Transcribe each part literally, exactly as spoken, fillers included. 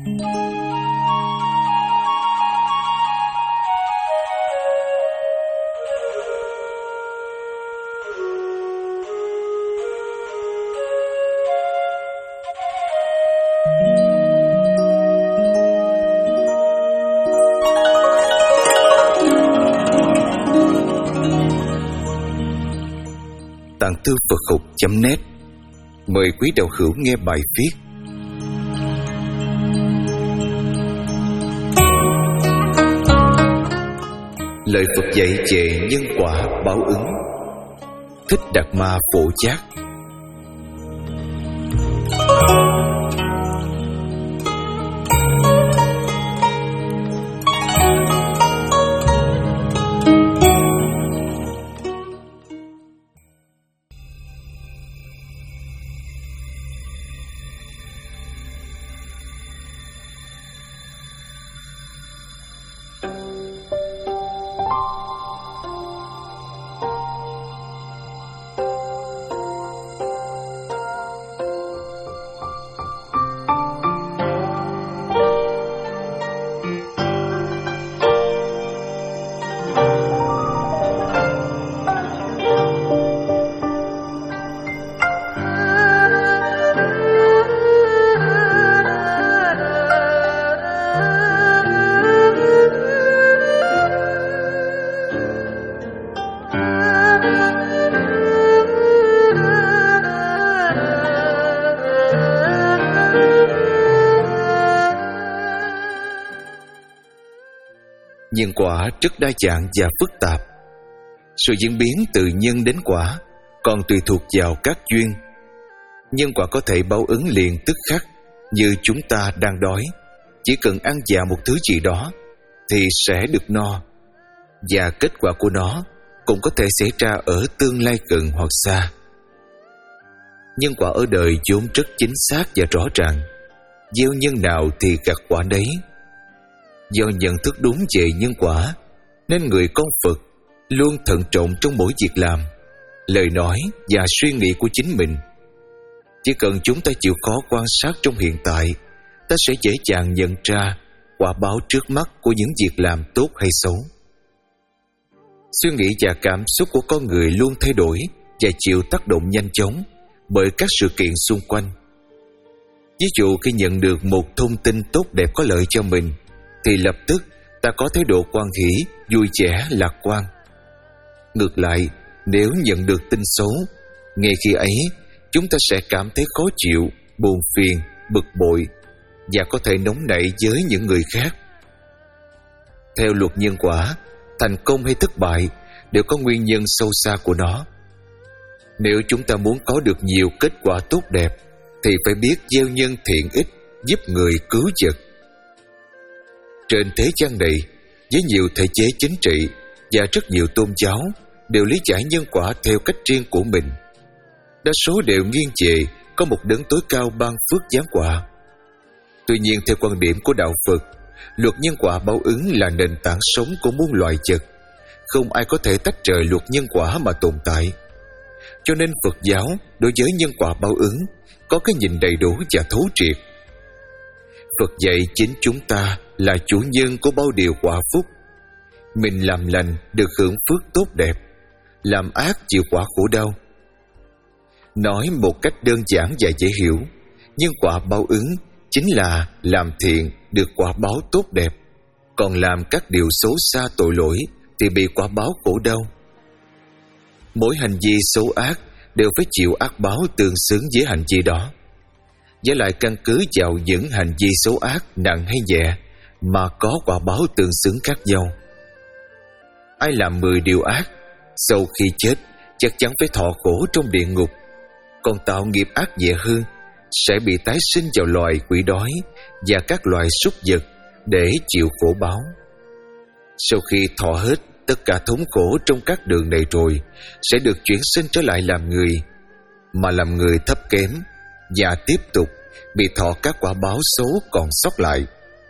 Tạng Tư Phật Học chấm net mời quý đạo hữu nghe bài viết Lời Phật dạy về nhân quả báo ứng. Thích Đạt Ma Phổ Giác. Nhân quả rất đa dạng và phức tạp. Sự diễn biến từ nhân đến quả còn tùy thuộc vào các duyên. Nhân quả có thể báo ứng liền tức khắc, như chúng ta đang đói, chỉ cần ăn dạ một thứ gì đó thì sẽ được no, và kết quả của nó cũng có thể xảy ra ở tương lai gần hoặc xa. Nhân quả ở đời vốn rất chính xác và rõ ràng. Gieo nhân nào thì gặt quả đấy. Do nhận thức đúng về nhân quả nên người con Phật luôn thận trọng trong mỗi việc làm, lời nói và suy nghĩ của chính mình. Chỉ cần chúng ta chịu khó quan sát trong hiện tại, ta sẽ dễ dàng nhận ra quả báo trước mắt của những việc làm tốt hay xấu. Suy nghĩ và cảm xúc của con người luôn thay đổi và chịu tác động nhanh chóng bởi các sự kiện xung quanh. Ví dụ khi nhận được một thông tin tốt đẹp có lợi cho mình thì lập tức ta có thái độ hoan hỉ, vui vẻ, lạc quan. Ngược lại, nếu nhận được tin xấu, ngay khi ấy chúng ta sẽ cảm thấy khó chịu, buồn phiền, bực bội và có thể nóng nảy với những người khác. Theo luật nhân quả, thành công hay thất bại đều có nguyên nhân sâu xa của nó. Nếu chúng ta muốn có được nhiều kết quả tốt đẹp thì phải biết gieo nhân thiện ích, giúp người cứu vật. Trên thế gian này, với nhiều thể chế chính trị và rất nhiều tôn giáo đều lý giải nhân quả theo cách riêng của mình. Đa số đều nghiêng về có một đấng tối cao ban phước giáng quả. Tuy nhiên, theo quan điểm của đạo Phật, luật nhân quả báo ứng là nền tảng sống của muôn loài vật. Không ai có thể tách rời luật nhân quả mà tồn tại. Cho nên Phật giáo đối với nhân quả báo ứng có cái nhìn đầy đủ và thấu triệt. Phật dạy chính chúng ta là chủ nhân của bao điều quả phúc. Mình làm lành được hưởng phước tốt đẹp, làm ác chịu quả khổ đau. Nói một cách đơn giản và dễ hiểu, nhân quả báo ứng chính là làm thiện được quả báo tốt đẹp, còn làm các điều xấu xa tội lỗi thì bị quả báo khổ đau. Mỗi hành vi xấu ác đều phải chịu ác báo tương xứng với hành vi đó. Với lại căn cứ vào những hành vi xấu ác nặng hay nhẹ mà có quả báo tương xứng khác nhau. Ai làm mười điều ác, sau khi chết chắc chắn phải thọ khổ trong địa ngục. Còn tạo nghiệp ác nhẹ hơn sẽ bị tái sinh vào loài quỷ đói và các loài súc vật để chịu khổ báo. Sau khi thọ hết tất cả thống khổ trong các đường này rồi, sẽ được chuyển sinh trở lại làm người, mà làm người thấp kém và tiếp tục bị thọ các quả báo xấu còn sót lại.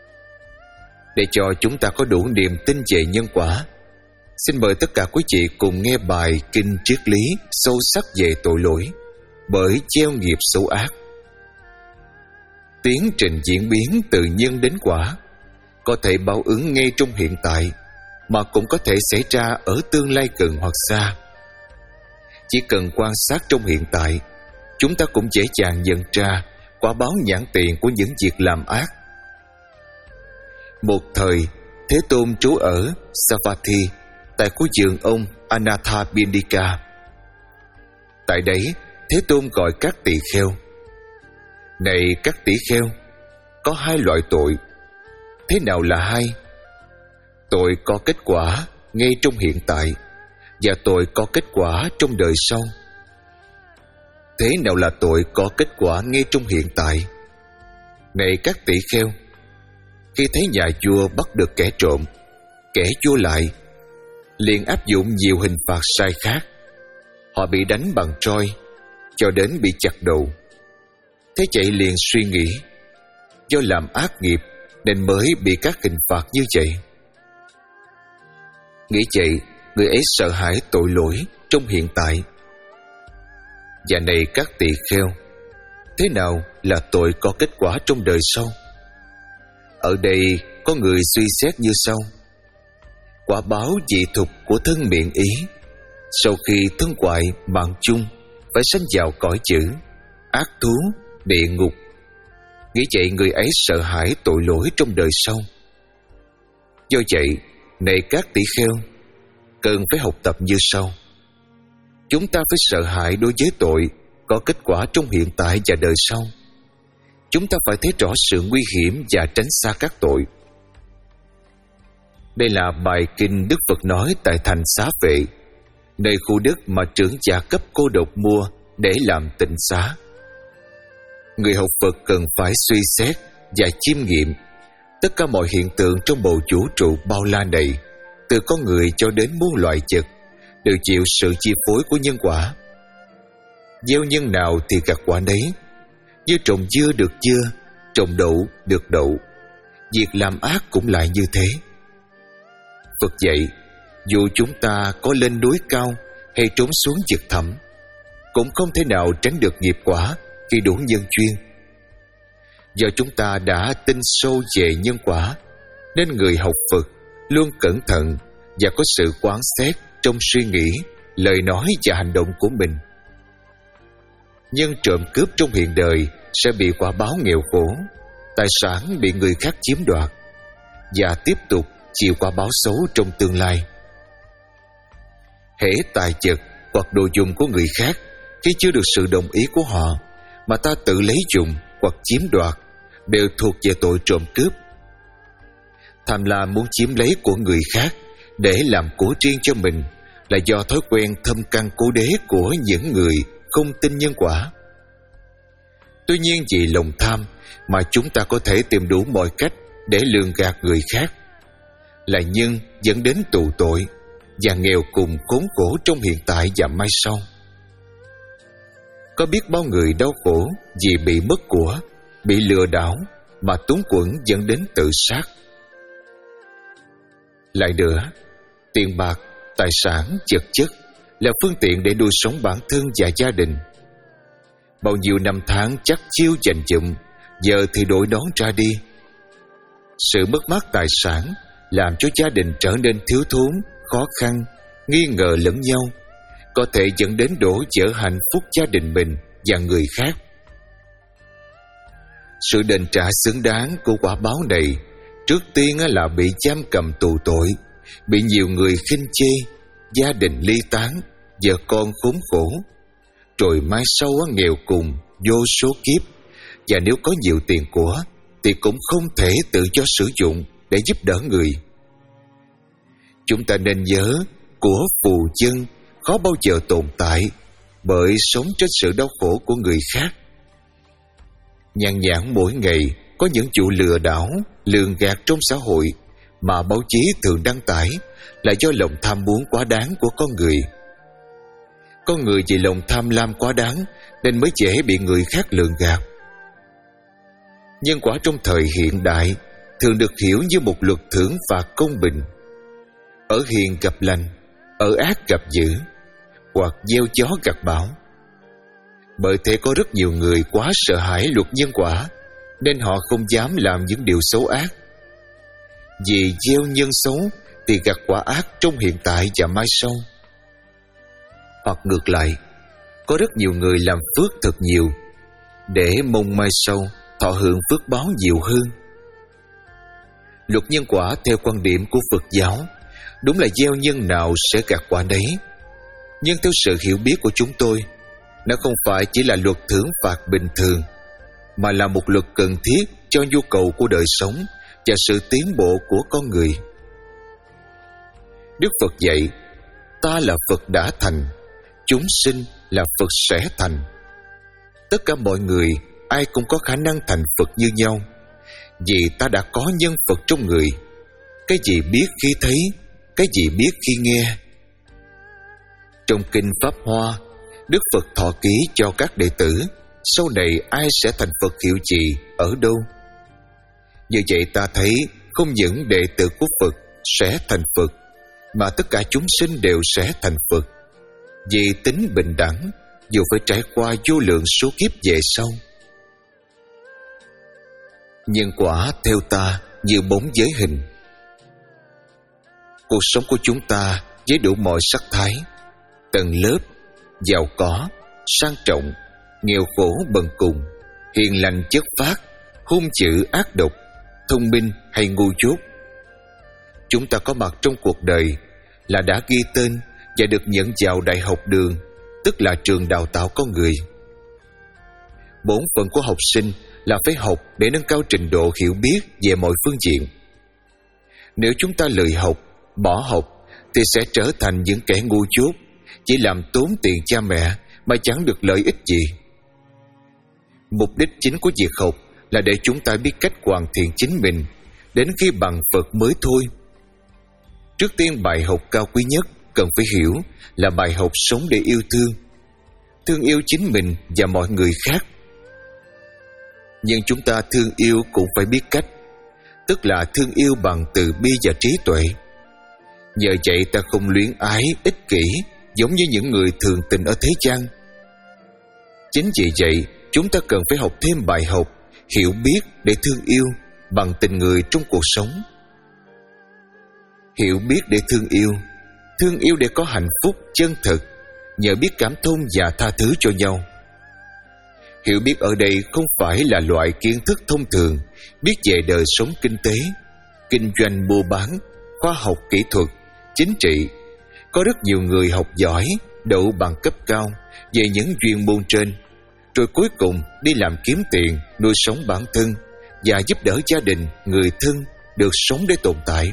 Để cho chúng ta có đủ niềm tin về nhân quả, xin mời tất cả quý vị cùng nghe bài kinh triết lý sâu sắc về tội lỗi bởi gieo nghiệp xấu ác. tiến trình diễn biến từ nhân đến quả có thể báo ứng ngay trong hiện tại, mà cũng có thể xảy ra ở tương lai gần hoặc xa. Chỉ cần quan sát trong hiện tại, chúng ta cũng dễ dàng nhận ra quả báo nhãn tiền của những việc làm ác. Một thời, Thế Tôn trú ở Savatthi, tại khu vườn ông Anathapindika. Tại đấy, Thế Tôn gọi các tỳ kheo: "Này các tỷ kheo, có hai loại tội. Thế nào là hai? Tội có kết quả ngay trong hiện tại, và tội có kết quả trong đời sau. Thế nào là tội có kết quả ngay trong hiện tại? Này các tỷ kheo, khi thấy nhà vua bắt được kẻ trộm, kẻ vua lại liền áp dụng nhiều hình phạt sai khác. Họ bị đánh bằng roi cho đến bị chặt đầu. Thế vậy liền suy nghĩ, do làm ác nghiệp nên mới bị các hình phạt như vậy. Nghĩ vậy, người ấy sợ hãi tội lỗi trong hiện tại. Và này các tỳ kheo, thế nào là tội có kết quả trong đời sau? Ở đây có người suy xét như sau: quả báo dị thục của thân miệng ý, sau khi thân hoại mạng chung, phải sanh vào cõi chữ ác thú, địa ngục. Nghĩ vậy, người ấy sợ hãi tội lỗi trong đời sau. Do vậy, này các tỷ kheo, cần phải học tập như sau. Chúng ta phải sợ hãi đối với tội có kết quả trong hiện tại và đời sau. Chúng ta phải thấy rõ sự nguy hiểm và tránh xa các tội. Đây là bài kinh Đức Phật nói tại thành Xá Vệ, nơi khu đất mà trưởng giả cấp cô độc mua để làm tịnh xá. Người học Phật cần phải suy xét và chiêm nghiệm tất cả mọi hiện tượng trong bầu vũ trụ bao la này, từ con người cho đến muôn loài vật, đều chịu sự chi phối của nhân quả. Gieo nhân nào thì gặt quả nấy. Như trồng dưa được dưa, trồng đậu được đậu. Việc làm ác cũng lại như thế. Phật dạy, dù chúng ta có lên núi cao hay trốn xuống vực thẳm, cũng không thể nào tránh được nghiệp quả khi đủ nhân duyên. Do chúng ta đã tin sâu về nhân quả, nên người học Phật luôn cẩn thận và có sự quán xét trong suy nghĩ, lời nói và hành động của mình. Nhân trộm cướp trong hiện đời sẽ bị quả báo nghèo khổ, tài sản bị người khác chiếm đoạt, và tiếp tục chịu quả báo xấu trong tương lai. Hễ tài vật hoặc đồ dùng của người khác, khi chưa được sự đồng ý của họ mà ta tự lấy dùng hoặc chiếm đoạt, đều thuộc về tội trộm cướp. Tham lam muốn chiếm lấy của người khác để làm của riêng cho mình là do thói quen thâm căn cố đế của những người không tin nhân quả. Tuy nhiên, vì lòng tham mà chúng ta có thể tìm đủ mọi cách để lường gạt người khác, là nhân dẫn đến tù tội và nghèo cùng khốn khổ trong hiện tại và mai sau. Có biết bao người đau khổ vì bị mất của, bị lừa đảo mà túng quẫn dẫn đến tự sát. Lại nữa, tiền bạc, tài sản, vật chất là phương tiện để nuôi sống bản thân và gia đình. Bao nhiêu năm tháng chắc chiêu dành dụm, giờ thì đổi nón ra đi. Sự mất mát tài sản làm cho gia đình trở nên thiếu thốn, khó khăn, nghi ngờ lẫn nhau, có thể dẫn đến đổ vỡ hạnh phúc gia đình mình và người khác. Sự đền trả xứng đáng của quả báo này trước tiên là bị giam cầm tù tội, bị nhiều người khinh chê, gia đình ly tán, vợ con khốn khổ, rồi mai sau nghèo cùng vô số kiếp. Và nếu có nhiều tiền của thì cũng không thể tự do sử dụng để giúp đỡ người. Chúng ta nên nhớ, của phù dân khó bao giờ tồn tại, bởi sống trên sự đau khổ của người khác. Nhan nhản mỗi ngày có những vụ lừa đảo, lường gạt trong xã hội mà báo chí thường đăng tải là do lòng tham muốn quá đáng của con người. Con người vì lòng tham lam quá đáng nên mới dễ bị người khác lường gạt. Nhân quả trong thời hiện đại thường được hiểu như một luật thưởng phạt công bình. Ở hiền gặp lành, ở ác gặp dữ, hoặc gieo gió gặt bão. Bởi thế có rất nhiều người quá sợ hãi luật nhân quả nên họ không dám làm những điều xấu ác. Vì gieo nhân xấu thì gặt quả ác trong hiện tại và mai sau. Hoặc ngược lại, có rất nhiều người làm phước thật nhiều để mong mai sau thọ hưởng phước báo nhiều hơn. Luật nhân quả theo quan điểm của Phật giáo đúng là gieo nhân nào sẽ gặt quả đấy. Nhưng theo sự hiểu biết của chúng tôi, nó không phải chỉ là luật thưởng phạt bình thường, mà là một luật cần thiết cho nhu cầu của đời sống và sự tiến bộ của con người. Đức Phật dạy, ta là Phật đã thành, chúng sinh là Phật sẽ thành. Tất cả mọi người, ai cũng có khả năng thành Phật như nhau, vì ta đã có nhân Phật trong người. Cái gì biết khi thấy, cái gì biết khi nghe. Trong Kinh Pháp Hoa, Đức Phật thọ ký cho các đệ tử sau này ai sẽ thành Phật hiệu gì, ở đâu. Như vậy ta thấy không những đệ tử của Phật sẽ thành Phật, mà tất cả chúng sinh đều sẽ thành Phật, vì tính bình đẳng dù phải trải qua vô lượng số kiếp về sau. Nhân quả theo ta như bóng giới hình. Cuộc sống của chúng ta với đủ mọi sắc thái, tầng lớp, giàu có, sang trọng, nghèo khổ bần cùng, hiền lành chất phác, hung dữ ác độc, thông minh hay ngu dốt. Chúng ta có mặt trong cuộc đời là đã ghi tên và được nhận vào đại học đường, tức là trường đào tạo con người. Bổn phận của học sinh là phải học để nâng cao trình độ hiểu biết về mọi phương diện. Nếu chúng ta lười học, bỏ học thì sẽ trở thành những kẻ ngu dốt, chỉ làm tốn tiền cha mẹ mà chẳng được lợi ích gì. Mục đích chính của việc học là để chúng ta biết cách hoàn thiện chính mình, đến khi bằng Phật mới thôi. Trước tiên, bài học cao quý nhất cần phải hiểu là bài học sống để yêu thương, thương yêu chính mình và mọi người khác. Nhưng chúng ta thương yêu cũng phải biết cách, tức là thương yêu bằng từ bi và trí tuệ. Nhờ vậy ta không luyến ái, ích kỷ giống như những người thường tình ở thế gian. Chính vì vậy, chúng ta cần phải học thêm bài học hiểu biết để thương yêu bằng tình người trong cuộc sống. Hiểu biết để thương yêu, thương yêu để có hạnh phúc chân thực, nhờ biết cảm thông và tha thứ cho nhau. Hiểu biết ở đây không phải là loại kiến thức thông thường, biết về đời sống kinh tế, kinh doanh buôn bán, khoa học kỹ thuật, chính trị. Có rất nhiều người học giỏi, đậu bằng cấp cao về những chuyên môn trên, rồi cuối cùng đi làm kiếm tiền, nuôi sống bản thân và giúp đỡ gia đình, người thân được sống để tồn tại.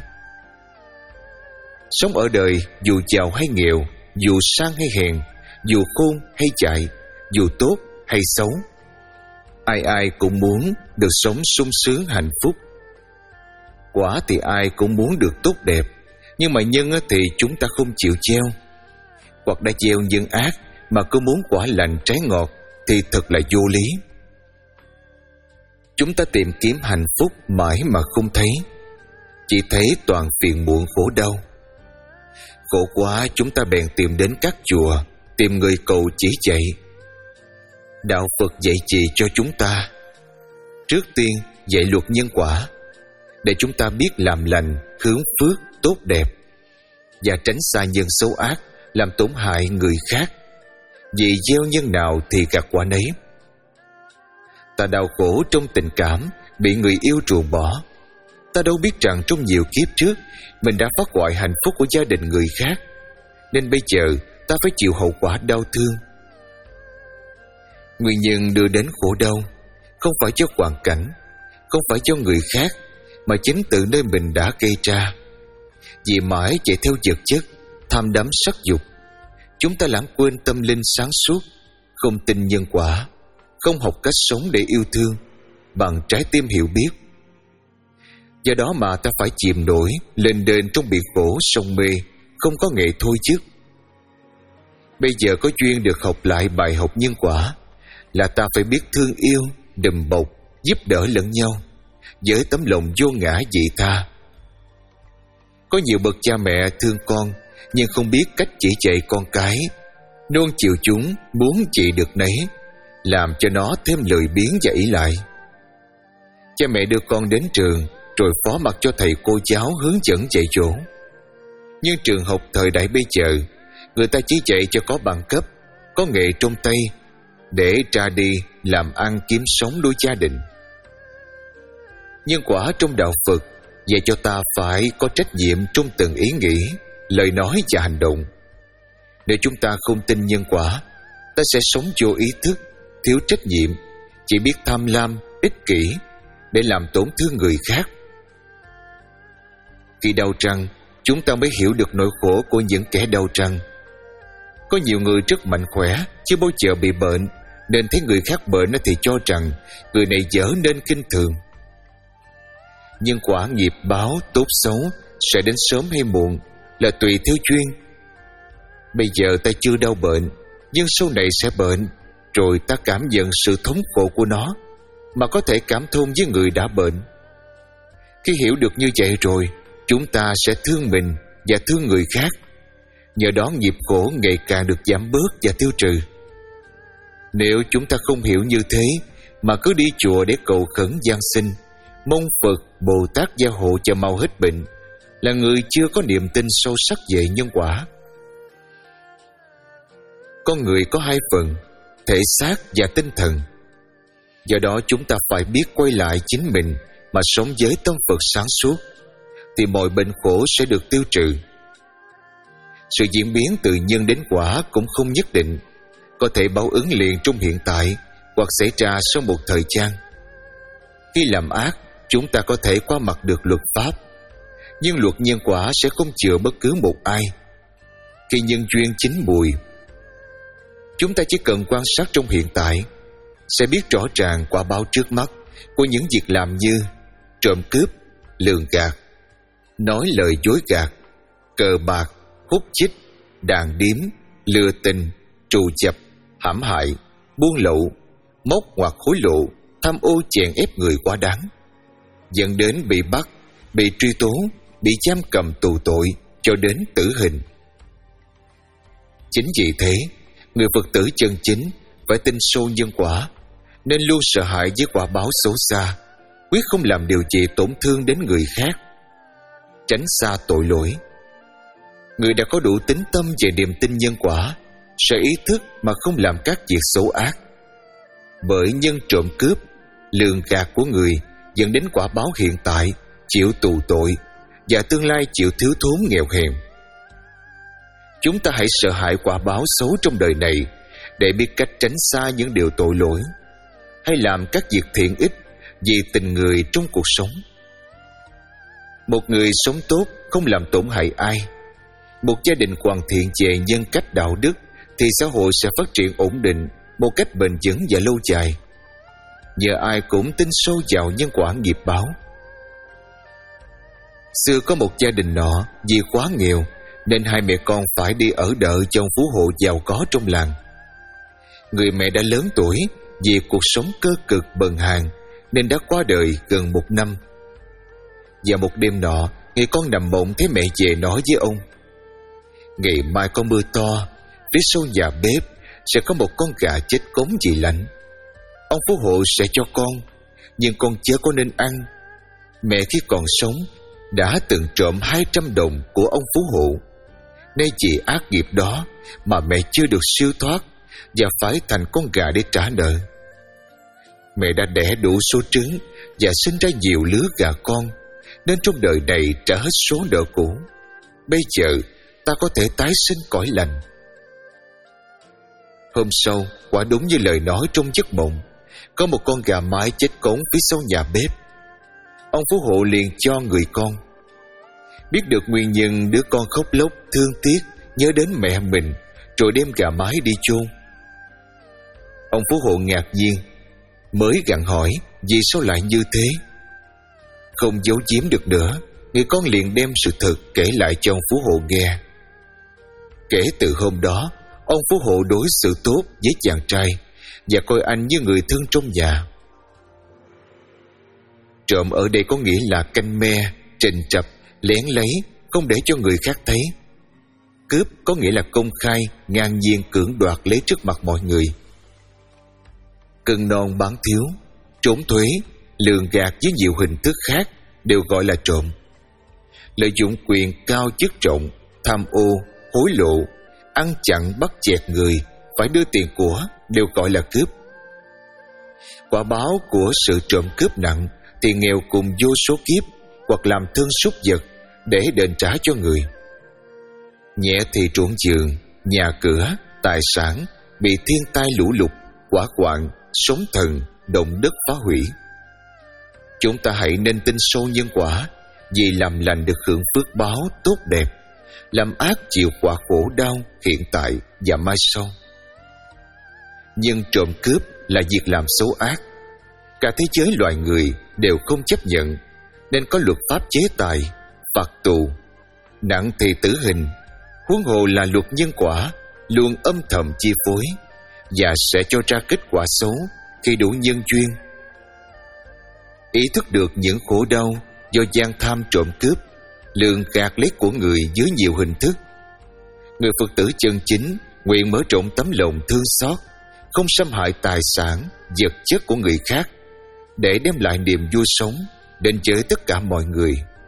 Sống ở đời dù giàu hay nghèo, dù sang hay hèn, dù khôn hay dại, dù tốt hay xấu, ai ai cũng muốn được sống sung sướng hạnh phúc. Quả thì ai cũng muốn được tốt đẹp, nhưng mà nhân thì chúng ta không chịu gieo. Hoặc đã gieo nhân ác mà cứ muốn quả lành trái ngọt thì thật là vô lý. Chúng ta tìm kiếm hạnh phúc mãi mà không thấy, chỉ thấy toàn phiền muộn khổ đau. Khổ quá, chúng ta bèn tìm đến các chùa, tìm người cầu chỉ dạy. Đạo Phật dạy gì cho chúng ta? Trước tiên dạy luật nhân quả, để chúng ta biết làm lành, hướng phước, tốt đẹp, và tránh xa nhân xấu ác, làm tổn hại người khác. Vì gieo nhân nào thì gặt quả nấy. Ta đau khổ trong tình cảm, bị người yêu ruồng bỏ. Ta đâu biết rằng trong nhiều kiếp trước mình đã phá hoại hạnh phúc của gia đình người khác, nên bây giờ ta phải chịu hậu quả đau thương. Nguyên nhân đưa đến khổ đau không phải do hoàn cảnh, không phải do người khác, mà chính từ nơi mình đã gây ra. Vì mãi chạy theo vật chất, tham đắm sắc dục, chúng ta lãng quên tâm linh sáng suốt, không tin nhân quả, không học cách sống để yêu thương bằng trái tim hiểu biết. Do đó mà ta phải chìm nổi lên đên trong biển khổ sông mê, không có nghệ thôi chứ. Bây giờ có duyên được học lại bài học nhân quả, là ta phải biết thương yêu, đùm bọc, giúp đỡ lẫn nhau với tấm lòng vô ngã vị tha. Có nhiều bậc cha mẹ thương con nhưng không biết cách chỉ dạy con cái, nuông chiều chúng muốn chỉ được nấy, làm cho nó thêm lười biếng và ỷ lại. Cha mẹ đưa con đến trường rồi phó mặc cho thầy cô giáo hướng dẫn dạy dỗ. Nhưng trường học thời đại bây giờ, người ta chỉ dạy cho có bằng cấp, có nghề trong tay, để ra đi làm ăn kiếm sống nuôi gia đình. Nhưng quả trong đạo Phật dạy cho ta phải có trách nhiệm trong từng ý nghĩ, lời nói và hành động. Nếu chúng ta không tin nhân quả, ta sẽ sống vô ý thức, thiếu trách nhiệm, chỉ biết tham lam, ích kỷ để làm tổn thương người khác. Khi đau răng, chúng ta mới hiểu được nỗi khổ của những kẻ đau răng. Có nhiều người rất mạnh khỏe, chưa bao giờ bị bệnh, nên thấy người khác bệnh thì cho rằng người này dở nên khinh thường. Nhưng quả nghiệp báo tốt xấu sẽ đến sớm hay muộn là tùy theo duyên. Bây giờ ta chưa đau bệnh, nhưng sau này sẽ bệnh, rồi ta cảm nhận sự thống khổ của nó, mà có thể cảm thông với người đã bệnh. Khi hiểu được như vậy rồi, chúng ta sẽ thương mình và thương người khác. Nhờ đó nghiệp khổ ngày càng được giảm bớt và tiêu trừ. Nếu chúng ta không hiểu như thế mà cứ đi chùa để cầu khấn giang sinh, mong Phật, Bồ Tát gia hộ cho mau hết bệnh, là người chưa có niềm tin sâu sắc về nhân quả. Con người có hai phần, thể xác và tinh thần. Do đó chúng ta phải biết quay lại chính mình mà sống với tâm Phật sáng suốt, thì mọi bệnh khổ sẽ được tiêu trừ. Sự diễn biến từ nhân đến quả cũng không nhất định, có thể báo ứng liền trong hiện tại hoặc xảy ra sau một thời gian. Khi làm ác, chúng ta có thể qua mặt được luật pháp, nhưng luật nhân quả sẽ không chừa bất cứ một ai. Khi nhân duyên chín mùi, chúng ta chỉ cần quan sát trong hiện tại, sẽ biết rõ ràng quả báo trước mắt của những việc làm như trộm cướp, lường gạt, nói lời dối gạt, cờ bạc, hút chích, đàn điếm, lừa tình, trù chập, hãm hại, buôn lậu, móc hoặc hối lộ, tham ô chèn ép người quá đáng, dẫn đến bị bắt, bị truy tố, bị giam cầm tù tội cho đến tử hình. Chính vì thế, người Phật tử chân chính phải tin sâu nhân quả, nên luôn sợ hãi với quả báo xấu xa, quyết không làm điều gì tổn thương đến người khác, tránh xa tội lỗi. Người đã có đủ tín tâm về niềm tin nhân quả sẽ ý thức mà không làm các việc xấu ác. Bởi nhân trộm cướp, lường gạt của người dẫn đến quả báo hiện tại chịu tù tội và tương lai chịu thiếu thốn nghèo hèn. Chúng ta hãy sợ hãi quả báo xấu trong đời này để biết cách tránh xa những điều tội lỗi, hay làm các việc thiện ích vì tình người trong cuộc sống. Một người sống tốt không làm tổn hại ai, một gia đình hoàn thiện về nhân cách đạo đức, thì xã hội sẽ phát triển ổn định một cách bền vững và lâu dài. Nhờ ai cũng tin sâu vào nhân quả nghiệp báo. Xưa có một gia đình nọ vì quá nghèo nên hai mẹ con phải đi ở đợ cho ông phú hộ giàu có trong làng. Người mẹ đã lớn tuổi, vì cuộc sống cơ cực bần hàn nên đã qua đời gần một năm. Và một đêm nọ, người con nằm mộng thấy mẹ về nói với ông: ngày mai có mưa to, phía sau nhà bếp sẽ có một con gà chết cống vì lạnh. Ông phú hộ sẽ cho con, nhưng con chớ có nên ăn. Mẹ khi còn sống đã từng trộm hai trăm đồng của ông phú hộ. Nay vì ác nghiệp đó mà mẹ chưa được siêu thoát và phải thành con gà để trả nợ. Mẹ đã đẻ đủ số trứng và sinh ra nhiều lứa gà con, nên trong đời này trả hết số nợ cũ. Bây giờ ta có thể tái sinh cõi lành. Hôm sau, quả đúng như lời nói trong giấc mộng, có một con gà mái chết cống phía sau nhà bếp. Ông phú hộ liền cho người con. Biết được nguyên nhân, đứa con khóc lóc thương tiếc nhớ đến mẹ mình, rồi đem gà mái đi chôn. Ông phú hộ ngạc nhiên, mới gặng hỏi vì sao lại như thế. Không giấu giếm được nữa, người con liền đem sự thật kể lại cho ông phú hộ nghe. Kể từ hôm đó, ông phú hộ đối xử tốt với chàng trai và coi anh như người thân trong nhà. Trộm ở đây có nghĩa là canh me, trình trập, lén lấy, không để cho người khác thấy. Cướp có nghĩa là công khai, ngang nhiên cưỡng đoạt lấy trước mặt mọi người. Cân non bán thiếu, trốn thuế, lường gạt với nhiều hình thức khác đều gọi là trộm. Lợi dụng quyền cao chức trọng, tham ô, hối lộ, ăn chặn bắt chẹt người phải đưa tiền của đều gọi là cướp. Quả báo của sự trộm cướp nặng thì nghèo cùng vô số kiếp, hoặc làm thương súc vật để đền trả cho người. Nhẹ thì ruộng vườn, nhà cửa, tài sản bị thiên tai lũ lụt, hỏa hoạn, sóng thần, động đất phá hủy. Chúng ta hãy nên tin sâu nhân quả, vì làm lành được hưởng phước báo tốt đẹp, làm ác chịu quả khổ đau hiện tại và mai sau. Nhưng trộm cướp là việc làm xấu ác, cả thế giới loài người đều không chấp nhận, nên có luật pháp chế tài, phạt tù, nặng thì tử hình, huống hồ là luật nhân quả luôn âm thầm chi phối và sẽ cho ra kết quả xấu khi đủ nhân duyên. Ý thức được những khổ đau do gian tham trộm cướp, lường gạt lấy của người dưới nhiều hình thức, người Phật tử chân chính nguyện mở rộng tấm lòng thương xót, không xâm hại tài sản, vật chất của người khác, để đem lại niềm vui sống đến với tất cả mọi người.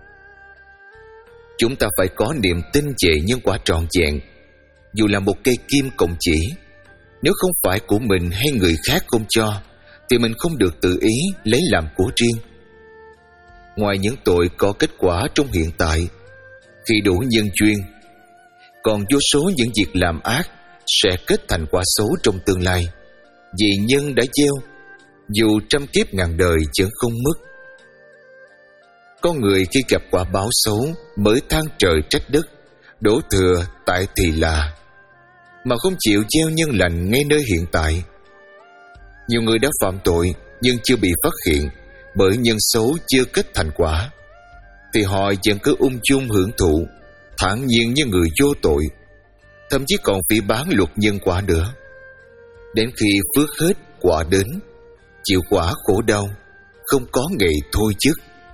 Chúng ta phải có niềm tin về nhân quả trọn vẹn. Dù là một cây kim cộng chỉ, nếu không phải của mình hay người khác không cho, thì mình không được tự ý lấy làm của riêng. Ngoài những tội có kết quả trong hiện tại, khi đủ nhân duyên, còn vô số những việc làm ác sẽ kết thành quả xấu trong tương lai. Vì nhân đã gieo, dù trăm kiếp ngàn đời vẫn không mất. Con người khi gặp quả báo xấu mới than trời trách đất, đổ thừa tại thì là, mà không chịu gieo nhân lành ngay nơi hiện tại. Nhiều người đã phạm tội nhưng chưa bị phát hiện, bởi nhân xấu chưa kết thành quả, thì họ vẫn cứ ung dung hưởng thụ, thản nhiên như người vô tội, thậm chí còn phỉ báng luật nhân quả nữa. Đến khi phước hết quả đến, chịu quả khổ đau, không có ngày thôi chức.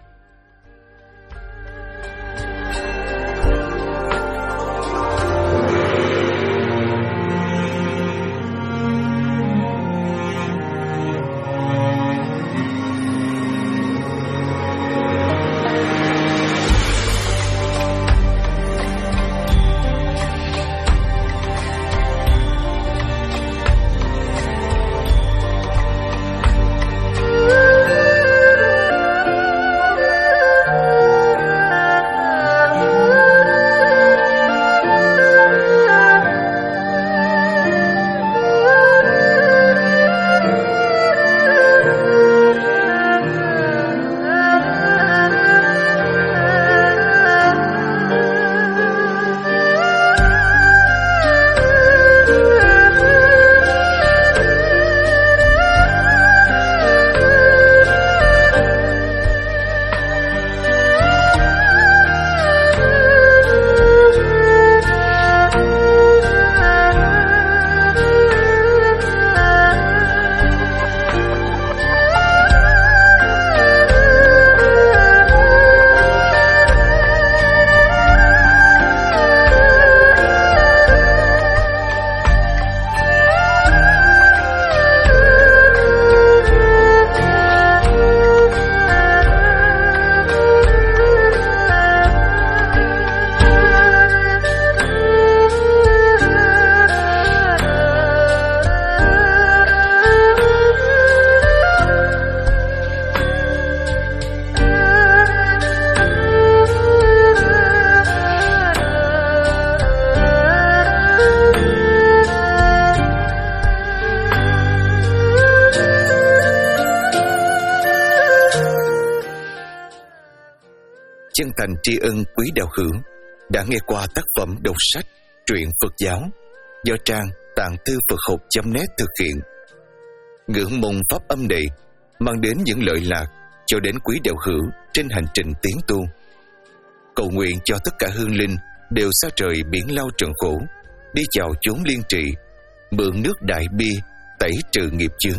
Chân thành tri ân quý đạo hữu đã nghe qua tác phẩm đọc sách Truyện Phật giáo do trang tạng thư Phật học chấm net thực hiện. Ngưỡng mong pháp âm này mang đến những lợi lạc cho đến quý đạo hữu trên hành trình tiến tu. Cầu nguyện cho tất cả hương linh đều xa trời biển lao trần khổ, đi vào chốn liên trì, mượn nước đại bi tẩy trừ nghiệp chướng.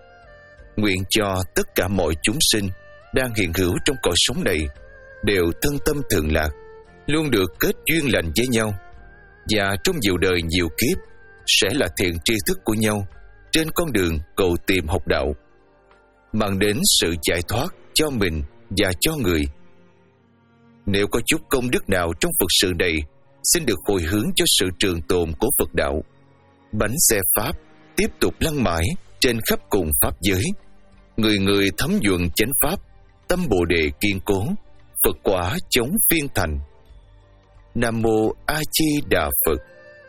Nguyện cho tất cả mọi chúng sinh đang hiện hữu trong cõi sống này đều thân tâm thường lạc, luôn được kết duyên lành với nhau, và trong nhiều đời nhiều kiếp sẽ là thiện tri thức của nhau trên con đường cầu tìm học đạo. mang đến sự giải thoát cho mình và cho người. Nếu có chút công đức nào trong Phật sự này, xin được hồi hướng cho sự trường tồn của Phật đạo. Bánh xe Pháp tiếp tục lăn mãi trên khắp cùng Pháp giới. Người người thấm nhuần chánh Pháp, tâm Bồ Đề kiên cố, Phật quả chống phiên thành. Nam Mô A Di Đà Phật.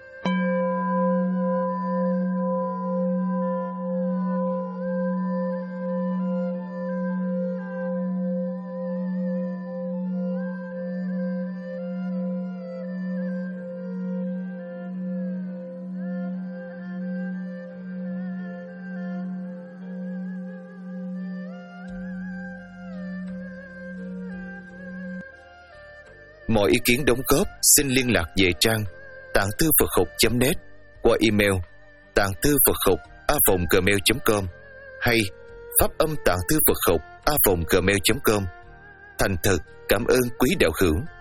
Mọi ý kiến đóng góp xin liên lạc về trang tạng thư Phật học chấm net qua email tạng thư Phật học a vòng gmail chấm com hay pháp âm tạng thư Phật học a vòng gmail chấm com. Thành thật cảm ơn quý đạo hữu.